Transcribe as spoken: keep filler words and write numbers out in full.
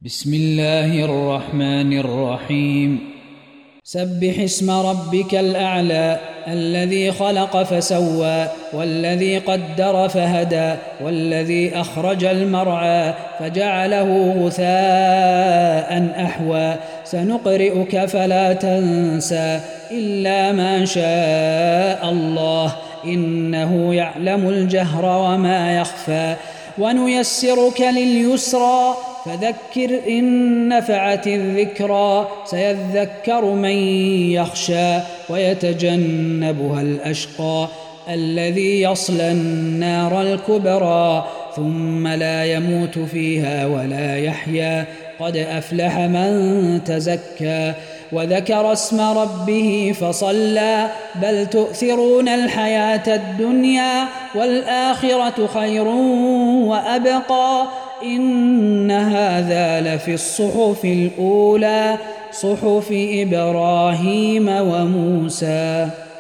بسم الله الرحمن الرحيم. سبح اسم ربك الأعلى الذي خلق فسوى والذي قدر فهدى والذي أخرج المرعى فجعله غثاء أحوى سنقرئك فلا تنسى إلا ما شاء الله إنه يعلم الجهر وما يخفى ونيسرك لليسرى فذكر إن نفعت الذكرى سيذكر من يخشى ويتجنبها الأشقى الذي يصلى النار الكبرى ثم لا يموت فيها ولا يحيا قد أفلح من تزكى وذكر اسم ربه فصلى بل تؤثرون الحياة الدنيا والآخرة خير وأبقى إن هذا لفي الصحف الأولى صحف إبراهيم وموسى.